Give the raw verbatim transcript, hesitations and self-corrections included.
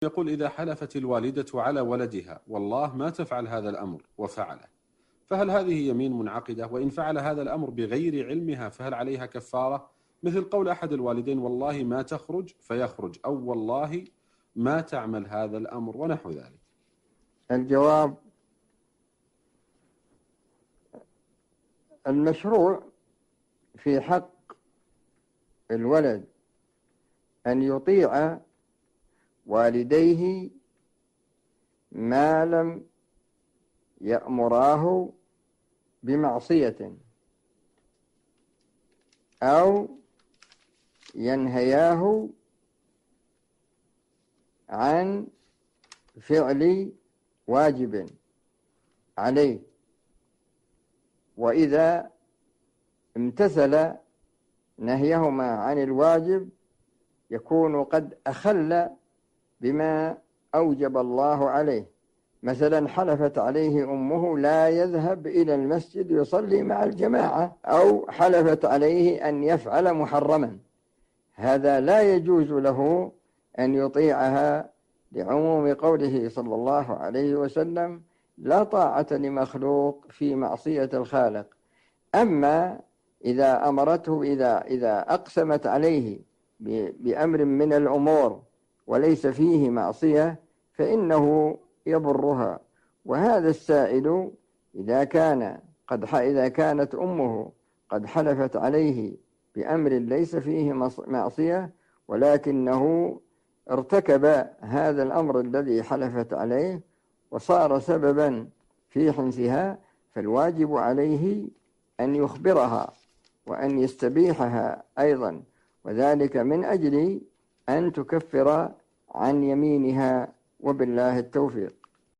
يقول: إذا حلفت الوالدة على ولدها والله ما تفعل هذا الأمر وفعله، فهل هذه يمين منعقدة؟ وإن فعل هذا الأمر بغير علمها فهل عليها كفارة؟ مثل قول أحد الوالدين: والله ما تخرج، فيخرج، أو والله ما تعمل هذا الأمر، ونحو ذلك. الجواب: المشروع في حق الولد أن يطيع والديه ما لم يأمراه بمعصية أو ينهياه عن فعل واجب عليه، وإذا امتثل نهيهما عن الواجب يكون قد أخل بما أوجب الله عليه. مثلا حلفت عليه أمه لا يذهب إلى المسجد يصلي مع الجماعة، أو حلفت عليه أن يفعل محرما، هذا لا يجوز له أن يطيعها لعموم قوله صلى الله عليه وسلم: لا طاعة لمخلوق في معصية الخالق. أما إذا أمرته إذا إذا أقسمت عليه بأمر من الأمور وليس فيه معصية فإنه يبرها. وهذا السائل إذا كان قد إذا كانت أمه قد حلفت عليه بأمر ليس فيه معصية ولكنه ارتكب هذا الأمر الذي حلفت عليه وصار سببا في حنثها، فالواجب عليه أن يخبرها وأن يستبيحها أيضا، وذلك من أجل أن تكفر عن يمينها، وبالله التوفيق.